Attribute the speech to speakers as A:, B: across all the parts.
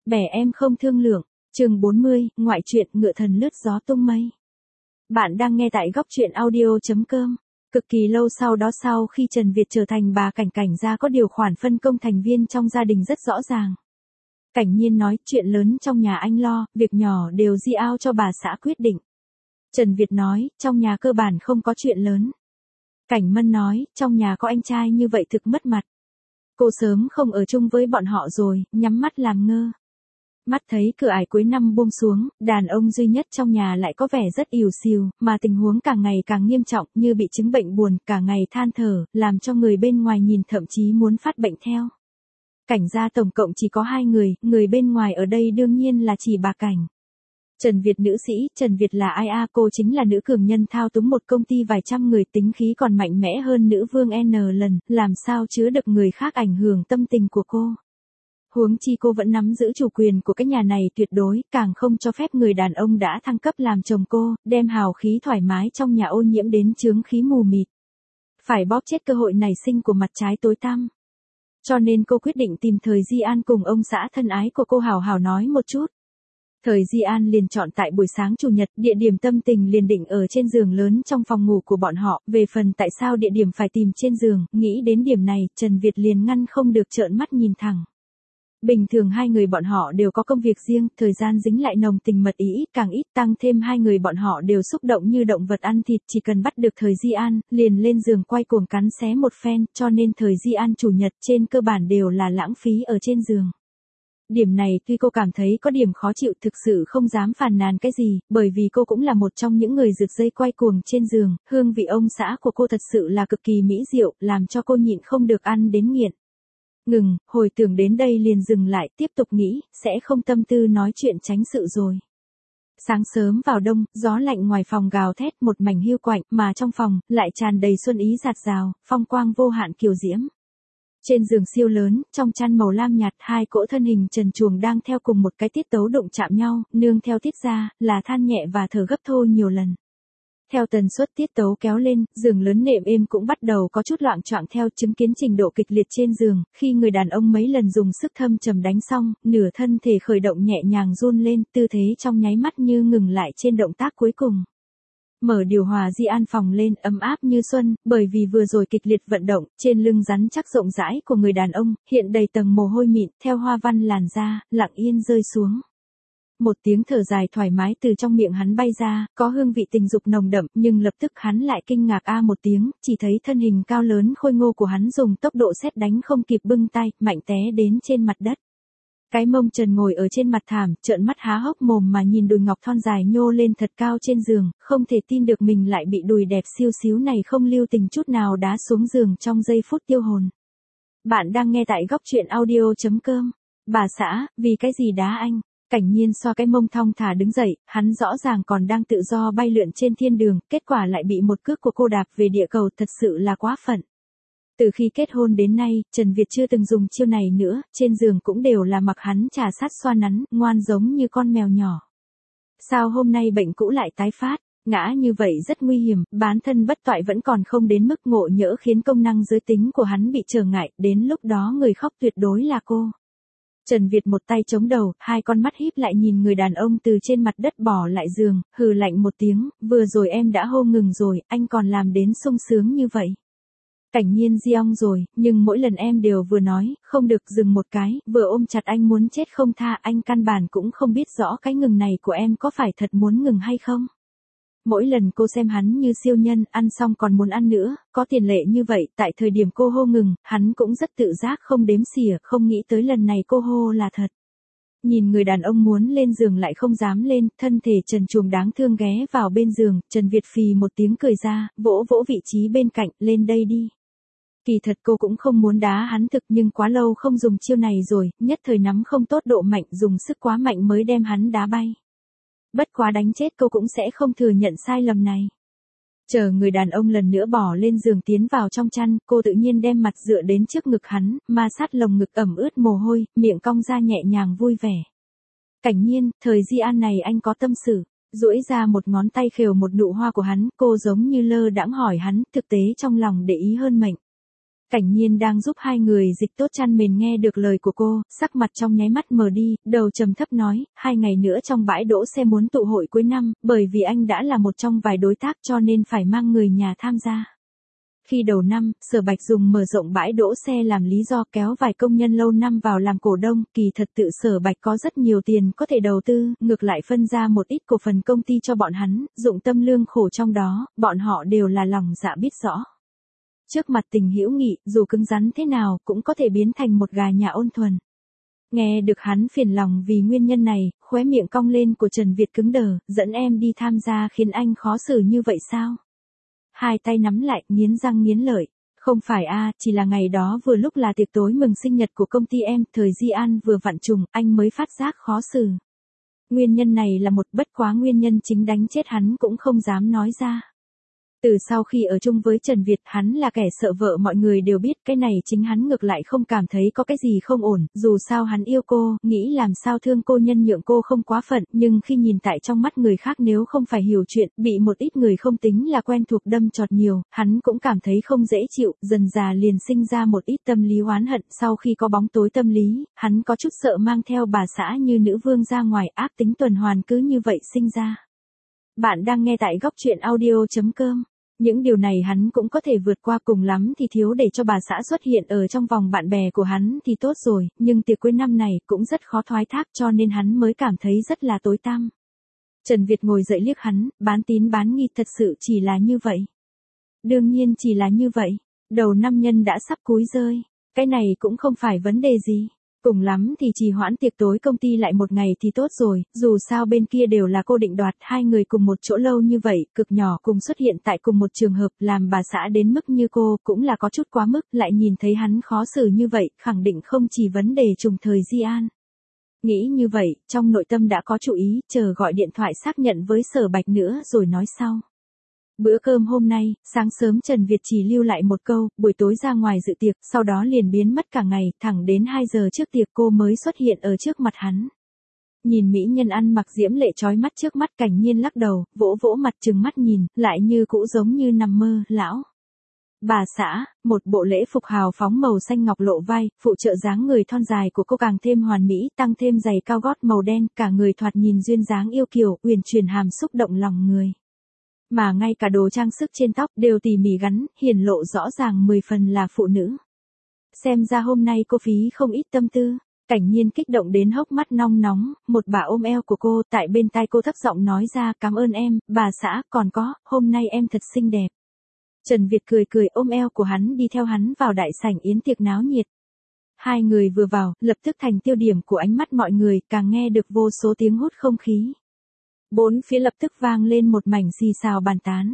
A: Bẻ em không thương lượng. Chương 40, ngoại truyện ngựa thần lướt gió tung mây. Bạn đang nghe tại góc truyện audio.com. Cực kỳ lâu sau đó, sau khi Trần Việt trở thành bà Cảnh, Cảnh gia có điều khoản phân công thành viên trong gia đình rất rõ ràng. Cảnh Nhiên nói chuyện lớn trong nhà anh lo, việc nhỏ đều giao cho bà xã quyết định. Trần Việt nói, trong nhà cơ bản không có chuyện lớn. Cảnh Mân nói, trong nhà có anh trai như vậy thực mất mặt. Cô sớm không ở chung với bọn họ rồi, nhắm mắt làm ngơ. Mắt thấy cửa ải cuối năm buông xuống, đàn ông duy nhất trong nhà lại có vẻ rất ỉu xìu, mà tình huống càng ngày càng nghiêm trọng, như bị chứng bệnh buồn, cả ngày than thở, làm cho người bên ngoài nhìn thậm chí muốn phát bệnh theo. Cảnh gia tổng cộng chỉ có 2 người bên ngoài ở đây đương nhiên là chỉ bà Cảnh. Trần Việt nữ sĩ, Trần Việt là ai a? Cô chính là nữ cường nhân thao túng một công ty vài trăm người, tính khí còn mạnh mẽ hơn nữ vương N lần, làm sao chứa được người khác ảnh hưởng tâm tình của cô. Huống chi cô vẫn nắm giữ chủ quyền của cái nhà này tuyệt đối, càng không cho phép người đàn ông đã thăng cấp làm chồng cô, đem hào khí thoải mái trong nhà ô nhiễm đến chướng khí mù mịt. Phải bóp chết cơ hội nảy sinh của mặt trái tối tăm. Cho nên cô quyết định tìm Thời Di An cùng ông xã thân ái của cô hào hào nói một chút. Thời Di An liền chọn tại buổi sáng chủ nhật, địa điểm tâm tình liền định ở trên giường lớn trong phòng ngủ của bọn họ, về phần tại sao địa điểm phải tìm trên giường, nghĩ đến điểm này, Trần Việt liền ngăn không được trợn mắt nhìn thẳng. Bình thường 2 người bọn họ đều có công việc riêng, thời gian dính lại nồng tình mật ý, càng ít, tăng thêm 2 người bọn họ đều xúc động như động vật ăn thịt, chỉ cần bắt được Thời Di An, liền lên giường quay cuồng cắn xé một phen, cho nên Thời Di An chủ nhật trên cơ bản đều là lãng phí ở trên giường. Điểm này tuy cô cảm thấy có điểm khó chịu, thực sự không dám phàn nàn cái gì, bởi vì cô cũng là một trong những người rực dây quay cuồng trên giường, hương vị ông xã của cô thật sự là cực kỳ mỹ diệu, làm cho cô nhịn không được ăn đến nghiện. Ngừng, hồi tưởng đến đây liền dừng lại, tiếp tục nghĩ, sẽ không tâm tư nói chuyện tránh sự rồi. Sáng sớm vào đông, gió lạnh ngoài phòng gào thét một mảnh hiu quạnh, mà trong phòng, lại tràn đầy xuân ý rạt rào, phong quang vô hạn kiều diễm. Trên giường siêu lớn, trong chăn màu lam nhạt, 2 cỗ thân hình trần truồng đang theo cùng một cái tiết tấu đụng chạm nhau, nương theo tiết ra, là than nhẹ và thở gấp thôi nhiều lần. Theo tần suất tiết tấu kéo lên, giường lớn nệm êm cũng bắt đầu có chút loạng choạng theo, chứng kiến trình độ kịch liệt trên giường, khi người đàn ông mấy lần dùng sức thâm trầm đánh xong, nửa thân thể khởi động nhẹ nhàng run lên, tư thế trong nháy mắt như ngừng lại trên động tác cuối cùng. Mở điều hòa Di An phòng lên, ấm áp như xuân, bởi vì vừa rồi kịch liệt vận động, trên lưng rắn chắc rộng rãi của người đàn ông, hiện đầy tầng mồ hôi mịn, theo hoa văn làn da, lặng yên rơi xuống. Một tiếng thở dài thoải mái từ trong miệng hắn bay ra, có hương vị tình dục nồng đậm, nhưng lập tức hắn lại kinh ngạc a một tiếng, chỉ thấy thân hình cao lớn khôi ngô của hắn dùng tốc độ sét đánh không kịp bưng tay, mạnh té đến trên mặt đất. Cái mông trần ngồi ở trên mặt thảm, trợn mắt há hốc mồm mà nhìn đùi ngọc thon dài nhô lên thật cao trên giường, không thể tin được mình lại bị đùi đẹp siêu xíu này không lưu tình chút nào đá xuống giường trong giây phút tiêu hồn. Bạn đang nghe tại góc truyện audio.com. Bà xã, vì cái gì đá anh? Cảnh Nhiên xoa cái mông thong thả đứng dậy, hắn rõ ràng còn đang tự do bay lượn trên thiên đường, kết quả lại bị một cước của cô đạp về địa cầu, thật sự là quá phận. Từ khi kết hôn đến nay, Trần Việt chưa từng dùng chiêu này nữa, trên giường cũng đều là mặc hắn trà sát xoa nắn, ngoan giống như con mèo nhỏ. Sao hôm nay bệnh cũ lại tái phát, ngã như vậy rất nguy hiểm, bán thân bất toại vẫn còn không đến mức ngộ nhỡ khiến công năng giới tính của hắn bị trở ngại, đến lúc đó người khóc tuyệt đối là cô. Trần Việt một tay chống đầu, 2 con mắt híp lại nhìn người đàn ông từ trên mặt đất bỏ lại giường, hừ lạnh một tiếng, vừa rồi em đã hô ngừng rồi, anh còn làm đến sung sướng như vậy. Cảnh Nhiên giong rồi, nhưng mỗi lần em đều vừa nói, không được dừng một cái, vừa ôm chặt anh muốn chết không tha, anh căn bản cũng không biết rõ cái ngừng này của em có phải thật muốn ngừng hay không. Mỗi lần cô xem hắn như siêu nhân, ăn xong còn muốn ăn nữa, có tiền lệ như vậy, tại thời điểm cô hô ngừng, hắn cũng rất tự giác không đếm xỉa, không nghĩ tới lần này cô hô là thật. Nhìn người đàn ông muốn lên giường lại không dám lên, thân thể trần truồng đáng thương ghé vào bên giường, Trần Việt phì một tiếng cười ra, vỗ vỗ vị trí bên cạnh, lên đây đi. Kỳ thật cô cũng không muốn đá hắn thực, nhưng quá lâu không dùng chiêu này rồi, nhất thời nắm không tốt độ mạnh, dùng sức quá mạnh mới đem hắn đá bay. Bất quá đánh chết cô cũng sẽ không thừa nhận sai lầm này. Chờ người đàn ông lần nữa bỏ lên giường tiến vào trong chăn, cô tự nhiên đem mặt dựa đến trước ngực hắn, ma sát lồng ngực ẩm ướt mồ hôi, miệng cong ra nhẹ nhàng vui vẻ. Cảnh Nhiên, Thời Di An này anh có tâm sự. Duỗi ra một ngón tay khều một nụ hoa của hắn, cô giống như lơ đãng hỏi hắn, thực tế trong lòng để ý hơn mệnh. Cảnh Nhiên đang giúp hai người dịch tốt chăn mền nghe được lời của cô, sắc mặt trong nháy mắt mờ đi, đầu trầm thấp nói, 2 ngày nữa trong bãi đỗ xe muốn tụ hội cuối năm, bởi vì anh đã là một trong vài đối tác cho nên phải mang người nhà tham gia. Khi đầu năm, Sở Bạch dùng mở rộng bãi đỗ xe làm lý do kéo vài công nhân lâu năm vào làm cổ đông, kỳ thật tự Sở Bạch có rất nhiều tiền có thể đầu tư, ngược lại phân ra một ít cổ phần công ty cho bọn hắn, dụng tâm lương khổ trong đó, bọn họ đều là lòng dạ biết rõ. Trước mặt tình hữu nghị, dù cứng rắn thế nào cũng có thể biến thành một gà nhà ôn thuần. Nghe được hắn phiền lòng vì nguyên nhân này, khóe miệng cong lên của Trần Việt cứng đờ, dẫn em đi tham gia khiến anh khó xử như vậy sao? Hai tay nắm lại, nghiến răng nghiến lợi. Không phải chỉ là ngày đó vừa lúc là tiệc tối mừng sinh nhật của công ty em, thời Di An vừa vặn trùng, anh mới phát giác khó xử. Nguyên nhân này là một, bất quá nguyên nhân chính đánh chết hắn cũng không dám nói ra. Từ sau khi ở chung với Trần Việt, hắn là kẻ sợ vợ, mọi người đều biết, cái này chính hắn ngược lại không cảm thấy có cái gì không ổn, dù sao hắn yêu cô, nghĩ làm sao thương cô, nhân nhượng cô không quá phận, nhưng khi nhìn tại trong mắt người khác, nếu không phải hiểu chuyện, bị một ít người không tính là quen thuộc đâm chọt nhiều, hắn cũng cảm thấy không dễ chịu, dần dà liền sinh ra một ít tâm lý oán hận. Sau khi có bóng tối tâm lý, hắn có chút sợ mang theo bà xã như nữ vương ra ngoài, ác tính tuần hoàn cứ như vậy sinh ra. Bạn đang nghe tại góc truyện audio.com. Những điều này hắn cũng có thể vượt qua, cùng lắm thì thiếu để cho bà xã xuất hiện ở trong vòng bạn bè của hắn thì tốt rồi, nhưng tiệc cuối năm này cũng rất khó thoái thác cho nên hắn mới cảm thấy rất là tối tăm. Trần Việt ngồi dậy liếc hắn, bán tín bán nghi, thật sự chỉ là như vậy. Đương nhiên chỉ là như vậy, đầu năm nhân đã sắp cúi rơi, cái này cũng không phải vấn đề gì. Cùng lắm thì trì hoãn tiệc tối công ty lại một ngày thì tốt rồi, dù sao bên kia đều là cô định đoạt, hai người cùng một chỗ lâu như vậy, cực nhỏ cùng xuất hiện tại cùng một trường hợp, làm bà xã đến mức như cô cũng là có chút quá mức, lại nhìn thấy hắn khó xử như vậy, khẳng định không chỉ vấn đề trùng thời Di An. Nghĩ như vậy, trong nội tâm đã có chủ ý, chờ gọi điện thoại xác nhận với Sở Bạch nữa rồi nói sau. Bữa cơm hôm nay, sáng sớm Trần Việt chỉ lưu lại một câu, buổi tối ra ngoài dự tiệc, sau đó liền biến mất cả ngày, thẳng đến 2 giờ trước tiệc cô mới xuất hiện ở trước mặt hắn. Nhìn mỹ nhân ăn mặc diễm lệ chói mắt trước mắt, Cảnh Nhiên lắc đầu, vỗ vỗ mặt trừng mắt nhìn, lại như cũ giống như nằm mơ, lão. Bà xã, một bộ lễ phục hào phóng màu xanh ngọc lộ vai, phụ trợ dáng người thon dài của cô càng thêm hoàn mỹ, tăng thêm giày cao gót màu đen, cả người thoạt nhìn duyên dáng yêu kiều, uyển chuyển hàm xúc động lòng người. Mà ngay cả đồ trang sức trên tóc đều tỉ mỉ gắn, hiển lộ rõ ràng 10 phần là phụ nữ. Xem ra hôm nay cô phí không ít tâm tư. Cảnh Nhiên kích động đến hốc mắt nong nóng, một bà ôm eo của cô, tại bên tai cô thấp giọng nói ra, cảm ơn em, bà xã, còn có, hôm nay em thật xinh đẹp. Trần Việt cười cười ôm eo của hắn đi theo hắn vào đại sảnh yến tiệc náo nhiệt. Hai người vừa vào, lập tức thành tiêu điểm của ánh mắt mọi người, càng nghe được vô số tiếng hút không khí. Bốn phía lập tức vang lên một mảnh xì xào bàn tán.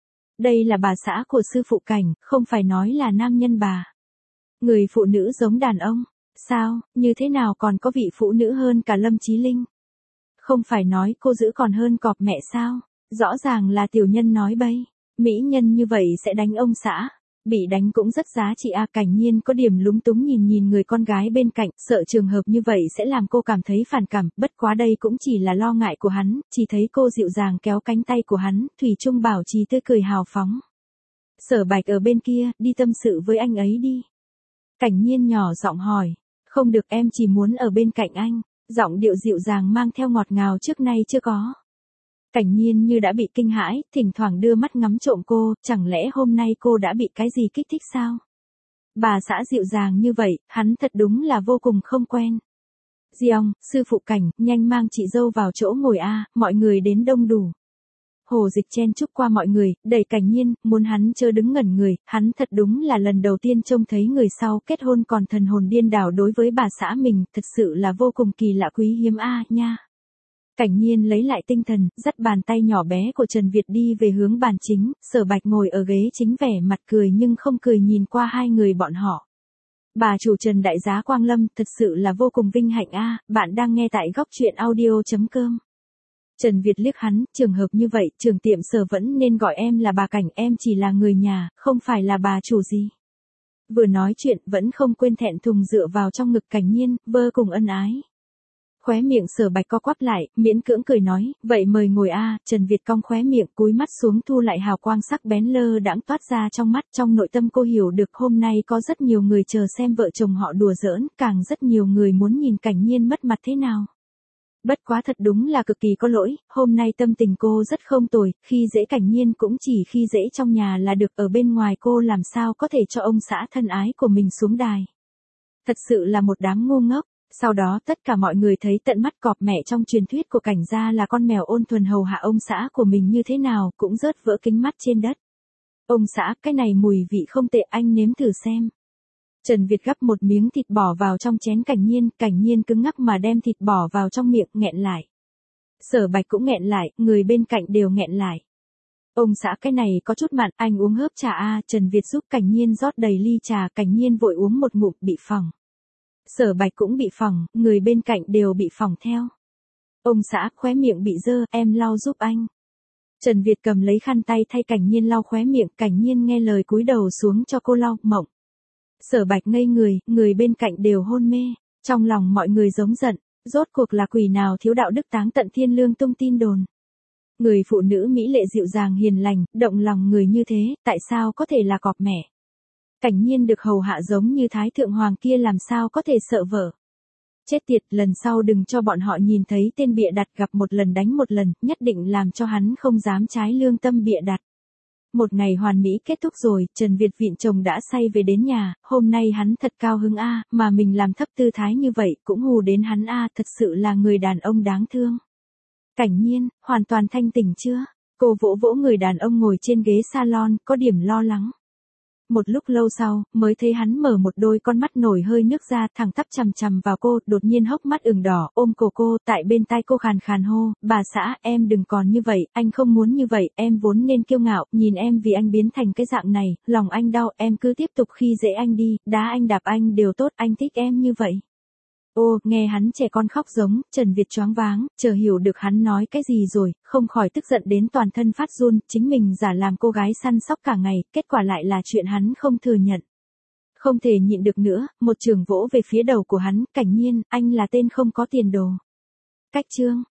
A: Đây là bà xã của sư phụ Cảnh, không phải nói là nam nhân bà. Người phụ nữ giống đàn ông. Sao, như thế nào còn có vị phụ nữ hơn cả Lâm Chí Linh? Không phải nói cô giữ còn hơn cọp mẹ sao? Rõ ràng là tiểu nhân nói bậy. Mỹ nhân như vậy sẽ đánh ông xã. Bị đánh cũng rất giá trị Cảnh Nhiên có điểm lúng túng nhìn người con gái bên cạnh, sợ trường hợp như vậy sẽ làm cô cảm thấy phản cảm, bất quá đây cũng chỉ là lo ngại của hắn, chỉ thấy cô dịu dàng kéo cánh tay của hắn, thủy chung bảo trì tươi cười hào phóng. Sở Bạch ở bên kia, đi tâm sự với anh ấy đi. Cảnh Nhiên nhỏ giọng hỏi, không được, em chỉ muốn ở bên cạnh anh, giọng điệu dịu dàng mang theo ngọt ngào trước nay chưa có. Cảnh Nhiên như đã bị kinh hãi, thỉnh thoảng đưa mắt ngắm trộm cô, chẳng lẽ hôm nay cô đã bị cái gì kích thích sao? Bà xã dịu dàng như vậy, hắn thật đúng là vô cùng không quen. Giong, sư phụ Cảnh, nhanh mang chị dâu vào chỗ ngồi mọi người đến đông đủ. Hồ Dịch chen chúc qua mọi người, đẩy Cảnh Nhiên, muốn hắn chớ đứng ngẩn người, hắn thật đúng là lần đầu tiên trông thấy người sau kết hôn còn thần hồn điên đảo đối với bà xã mình, thật sự là vô cùng kỳ lạ quý hiếm nha. Cảnh Nhiên lấy lại tinh thần, dắt bàn tay nhỏ bé của Trần Việt đi về hướng bàn chính, Sở Bạch ngồi ở ghế chính vẻ mặt cười nhưng không cười nhìn qua hai người bọn họ. Bà chủ Trần đại giá Quang Lâm, thật sự là vô cùng vinh hạnh bạn đang nghe tại góc truyện audio.com. Trần Việt liếc hắn, trường hợp như vậy, trưởng tiệm Sở vẫn nên gọi em là bà Cảnh, em chỉ là người nhà, không phải là bà chủ gì. Vừa nói chuyện, vẫn không quên thẹn thùng dựa vào trong ngực Cảnh Nhiên, vơ cùng ân ái. Khóe miệng Sở Bạch co quắp lại, miễn cưỡng cười nói, vậy mời ngồi a. Trần Việt cong khóe miệng, cúi mắt xuống thu lại hào quang sắc bén lơ đãng toát ra trong mắt. Trong nội tâm cô hiểu được hôm nay có rất nhiều người chờ xem vợ chồng họ đùa giỡn, càng rất nhiều người muốn nhìn Cảnh Nhiên mất mặt thế nào. Bất quá thật đúng là cực kỳ có lỗi, hôm nay tâm tình cô rất không tồi, khi dễ Cảnh Nhiên cũng chỉ khi dễ trong nhà là được, ở bên ngoài cô làm sao có thể cho ông xã thân ái của mình xuống đài. Thật sự là một đám ngu ngốc. Sau đó tất cả mọi người thấy tận mắt cọp mẹ trong truyền thuyết của Cảnh gia là con mèo ôn thuần hầu hạ ông xã của mình như thế nào, cũng rớt vỡ kính mắt trên đất. Ông xã, cái này mùi vị không tệ, anh nếm thử xem. Trần Việt gắp một miếng thịt bỏ vào trong chén Cảnh Nhiên cứng ngắc mà đem thịt bỏ vào trong miệng, nghẹn lại. Sở Bạch cũng nghẹn lại, người bên cạnh đều nghẹn lại. Ông xã, cái này có chút mặn, anh uống hớp trà a. Trần Việt giúp Cảnh Nhiên rót đầy ly trà, Cảnh Nhiên vội uống một ngụm, bị phỏng. Sở Bạch cũng bị phỏng, người bên cạnh đều bị phỏng theo. Ông xã, khóe miệng bị dơ, em lau giúp anh. Trần Việt cầm lấy khăn tay thay Cảnh Nhiên lau khóe miệng, Cảnh Nhiên nghe lời cúi đầu xuống cho cô lau, mộng. Sở Bạch ngây người bên cạnh đều hôn mê, trong lòng mọi người giống giận, rốt cuộc là quỷ nào thiếu đạo đức táng tận thiên lương tung tin đồn. Người phụ nữ mỹ lệ dịu dàng hiền lành, động lòng người như thế, tại sao có thể là cọp mẹ? Cảnh Nhiên được hầu hạ giống như Thái Thượng Hoàng kia làm sao có thể sợ vợ. Chết tiệt, lần sau đừng cho bọn họ nhìn thấy tên bịa đặt, gặp một lần đánh một lần, nhất định làm cho hắn không dám trái lương tâm bịa đặt. Một ngày hoàn mỹ kết thúc rồi, Trần Việt vịn chồng đã say về đến nhà, hôm nay hắn thật cao hứng a, mà mình làm thấp tư thái như vậy cũng hù đến hắn a, thật sự là người đàn ông đáng thương. Cảnh Nhiên, hoàn toàn thanh tỉnh chưa? Cô vỗ vỗ người đàn ông ngồi trên ghế salon, có điểm lo lắng. Một lúc lâu sau, mới thấy hắn mở một đôi con mắt nổi hơi nước ra, thẳng tắp chằm chằm vào cô, đột nhiên hốc mắt ửng đỏ, ôm cổ cô, tại bên tai cô khàn khàn hô, bà xã, em đừng còn như vậy, anh không muốn như vậy, em vốn nên kiêu ngạo, nhìn em vì anh biến thành cái dạng này, lòng anh đau, em cứ tiếp tục khi dễ anh đi, đá anh đạp anh đều tốt, anh thích em như vậy. Ô, nghe hắn trẻ con khóc giống, Trần Việt choáng váng, chờ hiểu được hắn nói cái gì rồi, không khỏi tức giận đến toàn thân phát run, chính mình giả làm cô gái săn sóc cả ngày, kết quả lại là chuyện hắn không thừa nhận. Không thể nhịn được nữa, một trường vỗ về phía đầu của hắn, Cảnh Nhiên, anh là tên không có tiền đồ. Cách chương.